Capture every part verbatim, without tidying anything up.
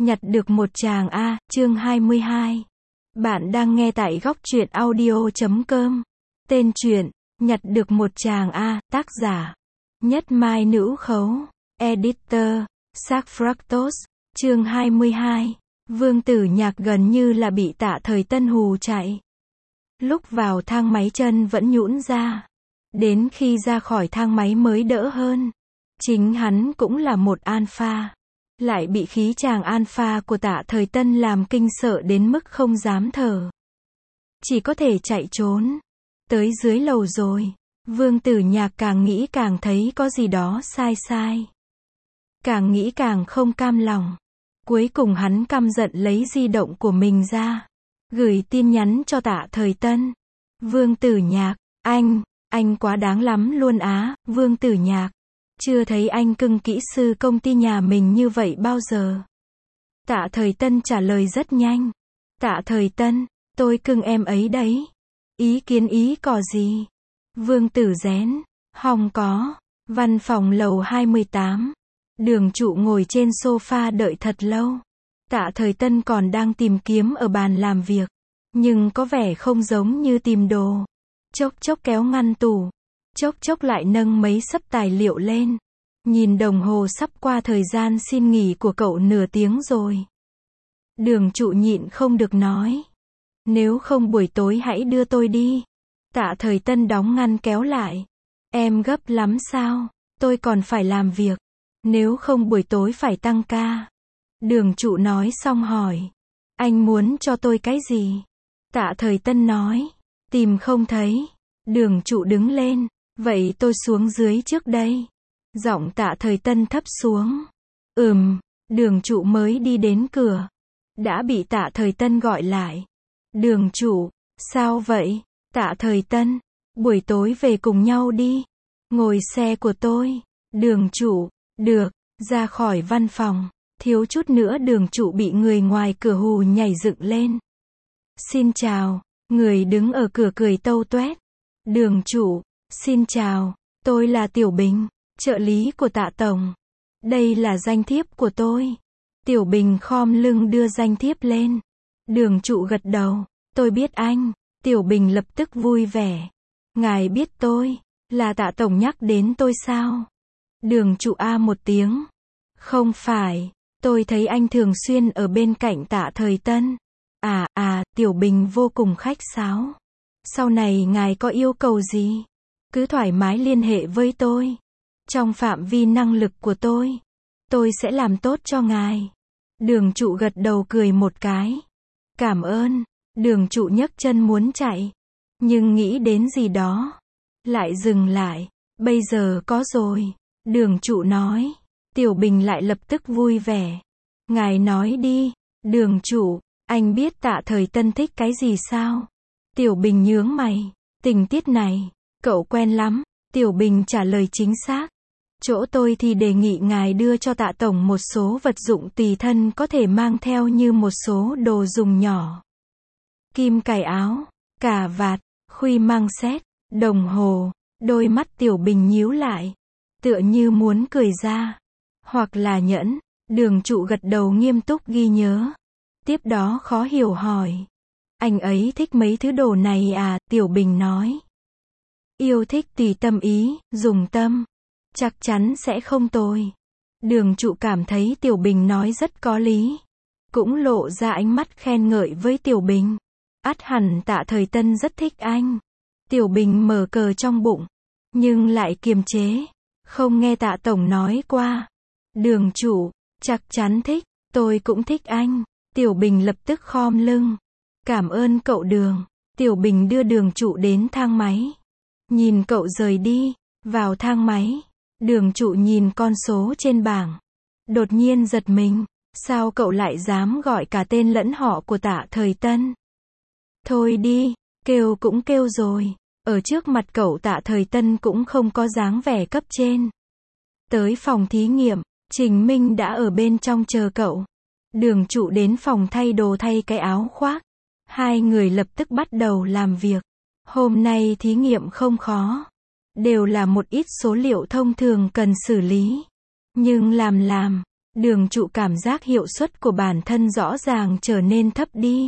Nhặt được một chàng A, chương hai mươi hai. Bạn đang nghe tại góc truyện audio chấm com. Tên truyện, Nhặt được một chàng A, tác giả, Nhất Mai Nữ Khấu, Editor, Sac Fractos, chương hai mươi hai. Vương Tử Nhạc gần như là bị Tạ Thời Tân hù chạy. Lúc vào thang máy chân vẫn nhũn ra. Đến khi ra khỏi thang máy mới đỡ hơn. Chính hắn cũng là một alpha. Lại bị khí chàng alpha của Tạ Thời Tân làm kinh sợ đến mức không dám thở. Chỉ có thể chạy trốn. Tới dưới lầu rồi. Vương Tử Nhạc càng nghĩ càng thấy có gì đó sai sai. Càng nghĩ càng không cam lòng. Cuối cùng hắn căm giận lấy di động của mình ra. Gửi tin nhắn cho Tạ Thời Tân. Vương Tử Nhạc, anh, anh quá đáng lắm luôn á, Vương Tử Nhạc. Chưa thấy anh cưng kỹ sư công ty nhà mình như vậy bao giờ. Tạ Thời Tân trả lời rất nhanh. Tạ Thời Tân, tôi cưng em ấy đấy. Ý kiến ý cò gì? Vương Tử Rén, hòng có. Văn phòng lầu hai mươi tám. Đường Trụ ngồi trên sofa đợi thật lâu. Tạ Thời Tân còn đang tìm kiếm ở bàn làm việc. Nhưng có vẻ không giống như tìm đồ. Chốc chốc kéo ngăn tủ. Chốc chốc lại nâng mấy xấp tài liệu lên. Nhìn đồng hồ sắp qua thời gian xin nghỉ của cậu nửa tiếng rồi. Đường Trụ nhịn không được nói. Nếu không buổi tối hãy đưa tôi đi. Tạ Thời Tân đóng ngăn kéo lại. Em gấp lắm sao? Tôi còn phải làm việc. Nếu không buổi tối phải tăng ca. Đường Trụ nói xong hỏi. Anh muốn cho tôi cái gì? Tạ Thời Tân nói. Tìm không thấy. Đường Trụ đứng lên. Vậy tôi xuống dưới trước đây. Giọng Tạ Thời Tân thấp xuống. Ừm, Đường Trụ mới đi đến cửa. Đã bị Tạ Thời Tân gọi lại. Đường Trụ, sao vậy? Tạ Thời Tân, buổi tối về cùng nhau đi. Ngồi xe của tôi. Đường Trụ, được, ra khỏi văn phòng. Thiếu chút nữa Đường Trụ bị người ngoài cửa hù nhảy dựng lên. Xin chào, người đứng ở cửa cười tâu tuét. Đường Trụ, xin chào, tôi là Tiểu Bình, trợ lý của Tạ Tổng. Đây là danh thiếp của tôi. Tiểu Bình khom lưng đưa danh thiếp lên. Đường Trụ gật đầu, tôi biết anh. Tiểu Bình lập tức vui vẻ. Ngài biết tôi, là Tạ Tổng nhắc đến tôi sao? Đường Trụ a một tiếng. Không phải, tôi thấy anh thường xuyên ở bên cạnh Tạ Thời Tân. À, à, Tiểu Bình vô cùng khách sáo. Sau này ngài có yêu cầu gì? Cứ thoải mái liên hệ với tôi. Trong phạm vi năng lực của tôi, tôi sẽ làm tốt cho ngài. Đường Trụ gật đầu cười một cái. Cảm ơn. Đường Trụ nhấc chân muốn chạy. Nhưng nghĩ đến gì đó. Lại dừng lại. Bây giờ có rồi. Đường Trụ nói. Tiểu Bình lại lập tức vui vẻ. Ngài nói đi. Đường Trụ, anh biết Tạ Thời Tân thích cái gì sao? Tiểu Bình nhướng mày. Tình tiết này, cậu quen lắm. Tiểu Bình trả lời chính xác. Chỗ tôi thì đề nghị ngài đưa cho Tạ Tổng một số vật dụng tùy thân có thể mang theo như một số đồ dùng nhỏ. Kim cài áo, cà vạt, khuy mang xét, đồng hồ. Đôi mắt Tiểu Bình nhíu lại. Tựa như muốn cười ra. Hoặc là nhẫn. Đường Trụ gật đầu nghiêm túc ghi nhớ. Tiếp đó khó hiểu hỏi. Anh ấy thích mấy thứ đồ này à? Tiểu Bình nói. Yêu thích tùy tâm ý, dùng tâm. Chắc chắn sẽ không tồi. Đường Trụ cảm thấy Tiểu Bình nói rất có lý. Cũng lộ ra ánh mắt khen ngợi với Tiểu Bình. Ắt hẳn Tạ Thời Tân rất thích anh. Tiểu Bình mở cờ trong bụng. Nhưng lại kiềm chế. Không nghe Tạ Tổng nói qua. Đường Trụ, chắc chắn thích. Tôi cũng thích anh. Tiểu Bình lập tức khom lưng. Cảm ơn cậu Đường. Tiểu Bình đưa Đường Trụ đến thang máy. Nhìn cậu rời đi. Vào thang máy. Đường Trụ nhìn con số trên bảng. Đột nhiên giật mình. Sao cậu lại dám gọi cả tên lẫn họ của Tạ Thời Tân? Thôi đi, kêu cũng kêu rồi. Ở trước mặt cậu Tạ Thời Tân cũng không có dáng vẻ cấp trên. Tới phòng thí nghiệm, Trình Minh đã ở bên trong chờ cậu. Đường Trụ đến phòng thay đồ thay cái áo khoác. Hai người lập tức bắt đầu làm việc. Hôm nay thí nghiệm không khó. Đều là một ít số liệu thông thường cần xử lý. Nhưng làm làm, Đường trụ cảm giác hiệu suất của bản thân rõ ràng trở nên thấp đi.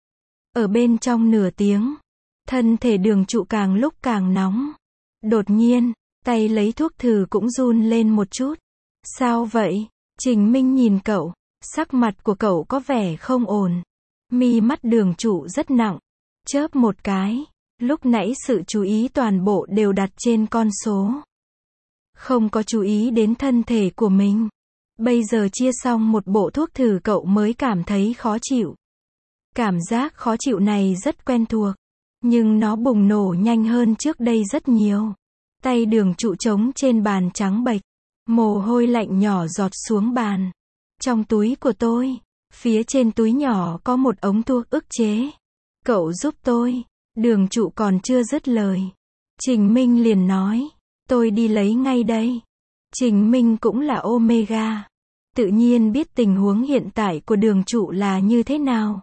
Ở bên trong nửa tiếng, thân thể đường trụ càng lúc càng nóng. Đột nhiên, tay lấy thuốc thử cũng run lên một chút. Sao vậy? Trình Minh nhìn cậu, sắc mặt của cậu có vẻ không ổn. Mi mắt đường trụ rất nặng, chớp một cái, lúc nãy sự chú ý toàn bộ đều đặt trên con số. Không có chú ý đến thân thể của mình. Bây giờ chia xong một bộ thuốc thử cậu mới cảm thấy khó chịu. Cảm giác khó chịu này rất quen thuộc, nhưng nó bùng nổ nhanh hơn trước đây rất nhiều. Tay đường trụ trống trên bàn trắng bệch, mồ hôi lạnh nhỏ giọt xuống bàn. Trong túi của tôi, phía trên túi nhỏ có một ống thuốc ức chế. Cậu giúp tôi. Đường trụ còn chưa dứt lời, Trình Minh liền nói, tôi đi lấy ngay đây. Trình Minh cũng là Omega, tự nhiên biết tình huống hiện tại của đường trụ là như thế nào.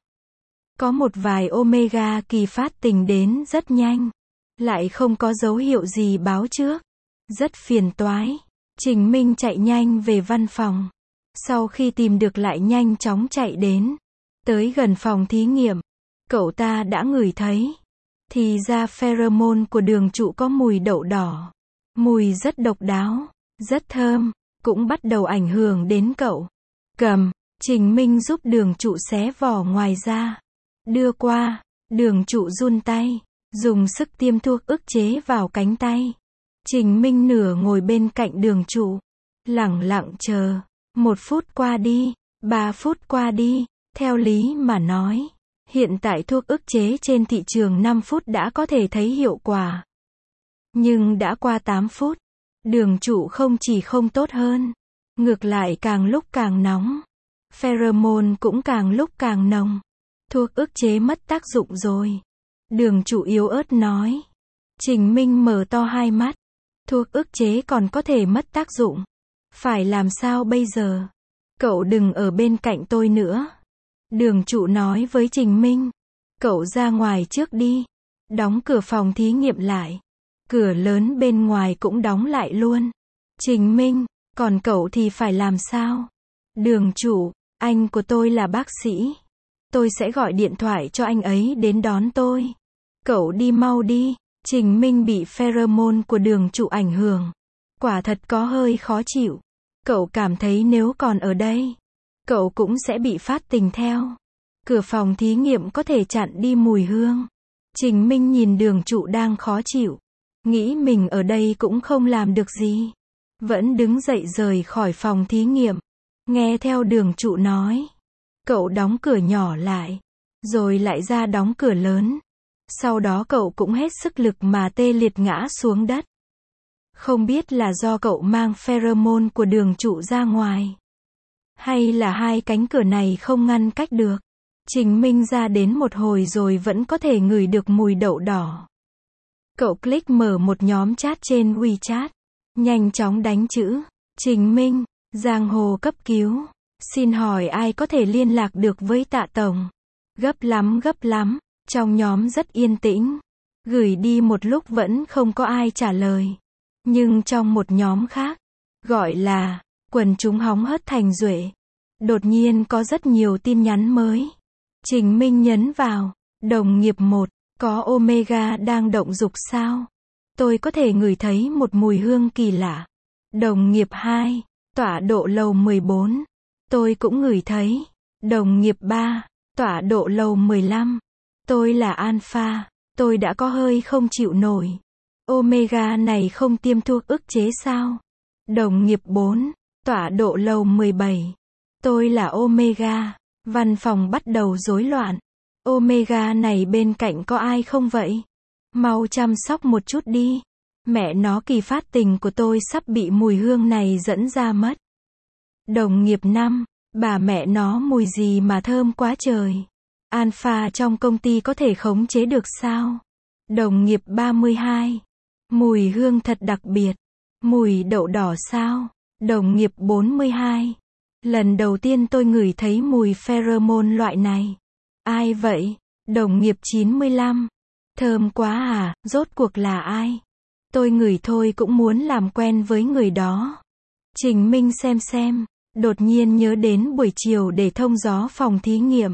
Có một vài Omega kỳ phát tình đến rất nhanh, lại không có dấu hiệu gì báo trước. Rất phiền toái. Trình Minh chạy nhanh về văn phòng. Sau khi tìm được lại nhanh chóng chạy đến. Tới gần phòng thí nghiệm, cậu ta đã ngửi thấy. Thì ra pheromone của đường trụ có mùi đậu đỏ. Mùi rất độc đáo, rất thơm, cũng bắt đầu ảnh hưởng đến cậu. Cầm, Trình Minh giúp đường trụ xé vỏ ngoài ra. Đưa qua, đường trụ run tay, dùng sức tiêm thuốc ức chế vào cánh tay. Trình Minh nửa ngồi bên cạnh đường trụ, lẳng lặng chờ. Một phút qua đi, ba phút qua đi, theo lý mà nói. Hiện tại thuốc ức chế trên thị trường năm phút đã có thể thấy hiệu quả. Nhưng đã qua tám phút, đường trụ không chỉ không tốt hơn, ngược lại càng lúc càng nóng. Pheromone cũng càng lúc càng nồng. Thuốc ức chế mất tác dụng rồi. Đường trụ yếu ớt nói. Trình Minh mở to hai mắt. Thuốc ức chế còn có thể mất tác dụng. Phải làm sao bây giờ? Cậu đừng ở bên cạnh tôi nữa. Đường trụ nói với Trình Minh. Cậu ra ngoài trước đi. Đóng cửa phòng thí nghiệm lại. Cửa lớn bên ngoài cũng đóng lại luôn. Trình Minh, còn cậu thì phải làm sao? Đường trụ, anh của tôi là bác sĩ. Tôi sẽ gọi điện thoại cho anh ấy đến đón tôi. Cậu đi mau đi. Trình Minh bị pheromone của đường trụ ảnh hưởng. Quả thật có hơi khó chịu. Cậu cảm thấy nếu còn ở đây, cậu cũng sẽ bị phát tình theo. Cửa phòng thí nghiệm có thể chặn đi mùi hương. Trình Minh nhìn đường trụ đang khó chịu. Nghĩ mình ở đây cũng không làm được gì. Vẫn đứng dậy rời khỏi phòng thí nghiệm. Nghe theo đường trụ nói. Cậu đóng cửa nhỏ lại. Rồi lại ra đóng cửa lớn. Sau đó cậu cũng hết sức lực mà tê liệt ngã xuống đất. Không biết là do cậu mang pheromone của đường trụ ra ngoài. Hay là hai cánh cửa này không ngăn cách được. Trình Minh ra đến một hồi rồi vẫn có thể ngửi được mùi đậu đỏ. Cậu click mở một nhóm chat trên WeChat. Nhanh chóng đánh chữ. Trình Minh, giang hồ cấp cứu. Xin hỏi ai có thể liên lạc được với Tạ Tổng? Gấp lắm gấp lắm. Trong nhóm rất yên tĩnh. Gửi đi một lúc vẫn không có ai trả lời. Nhưng trong một nhóm khác, gọi là quần chúng hóng hớt thành duệ, đột nhiên có rất nhiều tin nhắn mới. Trình Minh nhấn vào. Đồng nghiệp một, có Omega đang động dục sao? Tôi có thể ngửi thấy một mùi hương kỳ lạ. Đồng nghiệp hai, tọa độ lầu mười bốn. Tôi cũng ngửi thấy. Đồng nghiệp ba, tọa độ lầu mười lăm. Tôi là Alpha, tôi đã có hơi không chịu nổi. Omega này không tiêm thuốc ức chế sao? Đồng nghiệp bốn, tọa độ lầu mười bảy. Tôi là Omega. Văn phòng bắt đầu rối loạn. Omega này bên cạnh có ai không vậy? Mau chăm sóc một chút đi. Mẹ nó kỳ phát tình của tôi sắp bị mùi hương này dẫn ra mất. Đồng nghiệp năm, bà mẹ nó mùi gì mà thơm quá trời. Alpha trong công ty có thể khống chế được sao? Đồng nghiệp ba mươi hai, mùi hương thật đặc biệt. Mùi đậu đỏ sao? Đồng nghiệp bốn mươi hai, lần đầu tiên tôi ngửi thấy mùi pheromone loại này. Ai vậy? Đồng nghiệp chín mươi lăm, thơm quá à, rốt cuộc là ai? Tôi ngửi thôi cũng muốn làm quen với người đó. Trình Minh xem xem, Đột nhiên nhớ đến buổi chiều để thông gió phòng thí nghiệm.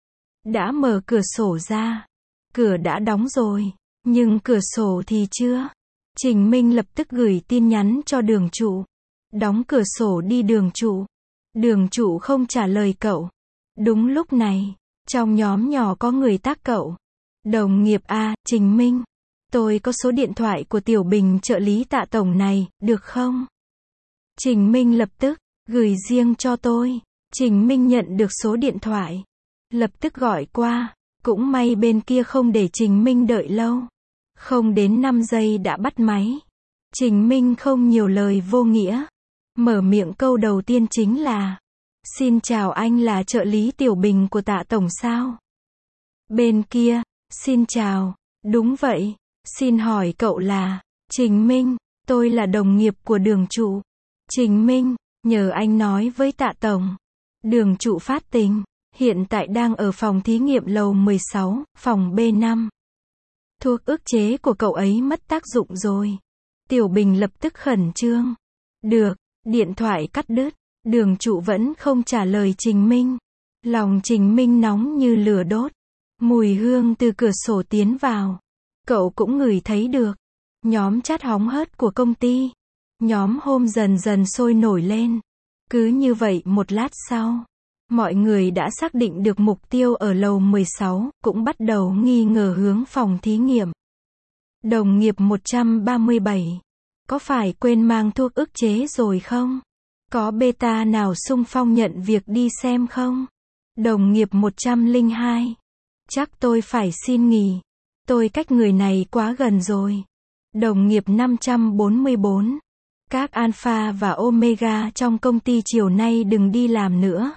Đã mở cửa sổ ra. Cửa đã đóng rồi. Nhưng cửa sổ thì chưa. Trình Minh lập tức gửi tin nhắn cho đường trụ. Đóng cửa sổ đi đường trụ. Đường trụ không trả lời cậu. Đúng lúc này, trong nhóm nhỏ có người tác cậu. Đồng nghiệp A, Trình Minh. Tôi có số điện thoại của Tiểu Bình trợ lý Tạ tổng này, được không? Trình Minh lập tức, gửi riêng cho tôi. Trình Minh nhận được số điện thoại. Lập tức gọi qua. Cũng may bên kia không để Trình Minh đợi lâu. Không đến năm giây đã bắt máy. Trình Minh không nhiều lời vô nghĩa. Mở miệng câu đầu tiên chính là: xin chào, anh là trợ lý Tiểu Bình của Tạ tổng sao? Bên kia: xin chào, đúng vậy, xin hỏi cậu là? Trình Minh: tôi là đồng nghiệp của đường trụ. Trình Minh: nhờ anh nói với Tạ tổng. Đường trụ phát tình, hiện tại đang ở phòng thí nghiệm lầu mười sáu, phòng B năm. Thuốc ức chế của cậu ấy mất tác dụng rồi. Tiểu Bình lập tức khẩn trương. Được, điện thoại cắt đứt. Đường trụ vẫn không trả lời Trình Minh. Lòng Trình Minh nóng như lửa đốt. Mùi hương từ cửa sổ tiến vào. Cậu cũng ngửi thấy được. Nhóm chat hóng hớt của công ty. Nhóm hôm dần dần sôi nổi lên. Cứ như vậy một lát sau, mọi người đã xác định được mục tiêu ở lầu mười sáu, cũng bắt đầu nghi ngờ hướng phòng thí nghiệm. Đồng nghiệp một trăm ba mươi bảy. Có phải quên mang thuốc ức chế rồi không? Có beta nào xung phong nhận việc đi xem không? Đồng nghiệp một trăm lẻ hai. Chắc tôi phải xin nghỉ. Tôi cách người này quá gần rồi. Đồng nghiệp năm trăm bốn mươi bốn. Các alpha và omega trong công ty chiều nay đừng đi làm nữa.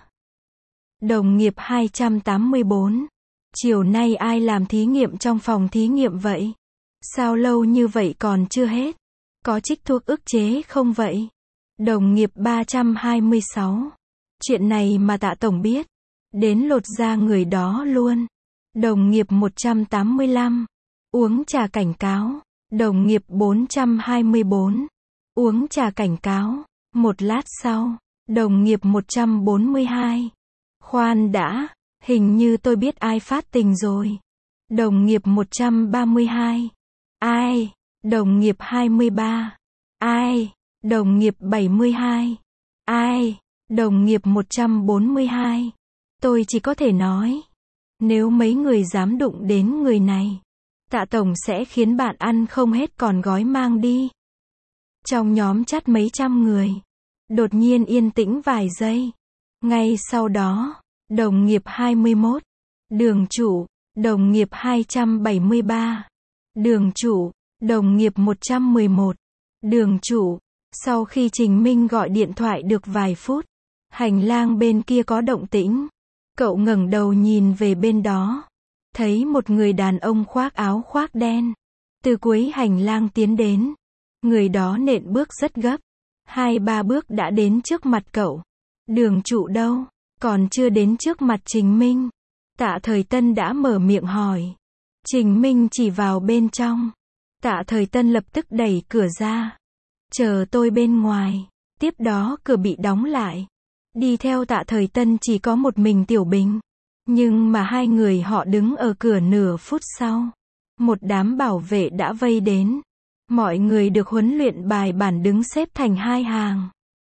Đồng nghiệp hai trăm tám mươi bốn. Chiều nay ai làm thí nghiệm trong phòng thí nghiệm vậy? Sao lâu như vậy còn chưa hết? Có trích thuốc ức chế không vậy? Đồng nghiệp ba trăm hai mươi sáu. Chuyện này mà Tạ tổng biết. Đến lột da người đó luôn. Đồng nghiệp một trăm tám mươi lăm. Uống trà cảnh cáo. Đồng nghiệp bốn trăm hai mươi bốn. Uống trà cảnh cáo. Một lát sau, đồng nghiệp một trăm bốn mươi hai. Khoan đã, hình như tôi biết ai phát tình rồi. Đồng nghiệp một trăm ba mươi hai. Ai? Đồng nghiệp hai mươi ba. Ai? Đồng nghiệp bảy mươi hai. Ai? Đồng nghiệp một trăm bốn mươi hai. Tôi chỉ có thể nói, nếu mấy người dám đụng đến người này, Tạ tổng sẽ khiến bạn ăn không hết còn gói mang đi. Trong nhóm chat mấy trăm người, đột nhiên yên tĩnh vài giây. Ngay sau đó, đồng nghiệp hai mươi mốt, đường trụ, đồng nghiệp hai trăm bảy mươi ba, đường trụ, đồng nghiệp một trăm mười một, đường trụ. Sau khi Trình Minh gọi điện thoại được vài phút, hành lang bên kia có động tĩnh. Cậu ngẩng đầu nhìn về bên đó, thấy một người đàn ông khoác áo khoác đen, từ cuối hành lang tiến đến. Người đó nện bước rất gấp, hai ba bước đã đến trước mặt cậu. Đường trụ đâu? Còn chưa đến trước mặt Trình Minh. Tạ Thời Tân đã mở miệng hỏi. Trình Minh chỉ vào bên trong. Tạ Thời Tân lập tức đẩy cửa ra. Chờ tôi bên ngoài. Tiếp đó cửa bị đóng lại. Đi theo Tạ Thời Tân chỉ có một mình Tiểu Bình. Nhưng mà hai người họ đứng ở cửa nửa phút sau. Một đám bảo vệ đã vây đến. Mọi người được huấn luyện bài bản đứng xếp thành hai hàng.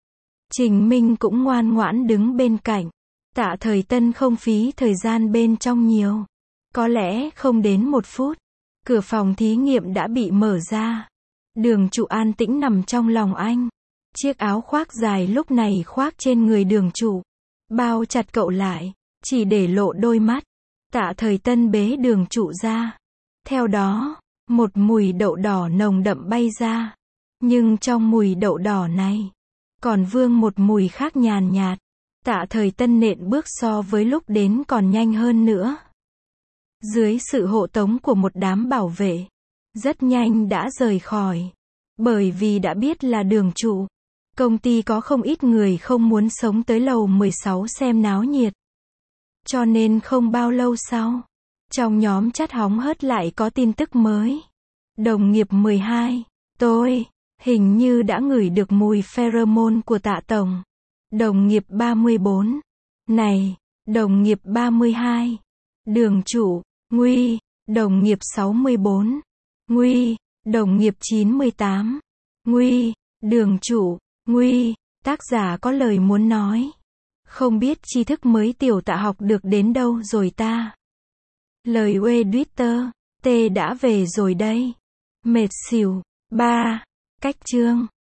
Trình Minh cũng ngoan ngoãn đứng bên cạnh. Tạ Thời Tân không phí thời gian bên trong nhiều. Có lẽ không đến một phút, cửa phòng thí nghiệm đã bị mở ra. Đường trụ an tĩnh nằm trong lòng anh. Chiếc áo khoác dài lúc này khoác trên người đường trụ, bao chặt cậu lại, chỉ để lộ đôi mắt. Tạ Thời Tân bế đường trụ ra. Theo đó, một mùi đậu đỏ nồng đậm bay ra. Nhưng trong mùi đậu đỏ này, còn vương một mùi khác nhàn nhạt. Tạ Thời Tân nện bước so với lúc đến còn nhanh hơn nữa. Dưới sự hộ tống của một đám bảo vệ, rất nhanh đã rời khỏi. Bởi vì đã biết là đường trụ, công ty có không ít người không muốn sống tới lầu mười sáu xem náo nhiệt. Cho nên không bao lâu sau, trong nhóm chat hóng hớt lại có tin tức mới. Đồng nghiệp mười hai, tôi, hình như đã ngửi được mùi pheromone của Tạ tổng. Đồng nghiệp ba mươi bốn. Này, đồng nghiệp ba mươi hai. Đường chủ, nguy, đồng nghiệp sáu mươi bốn. Nguy, đồng nghiệp chín mươi tám. Nguy, đường chủ, nguy, tác giả có lời muốn nói. Không biết tri thức mới tiểu tạ học được đến đâu rồi ta. Lời uê Twitter, T đã về rồi đây. Mệt xỉu. ba. Cách chương.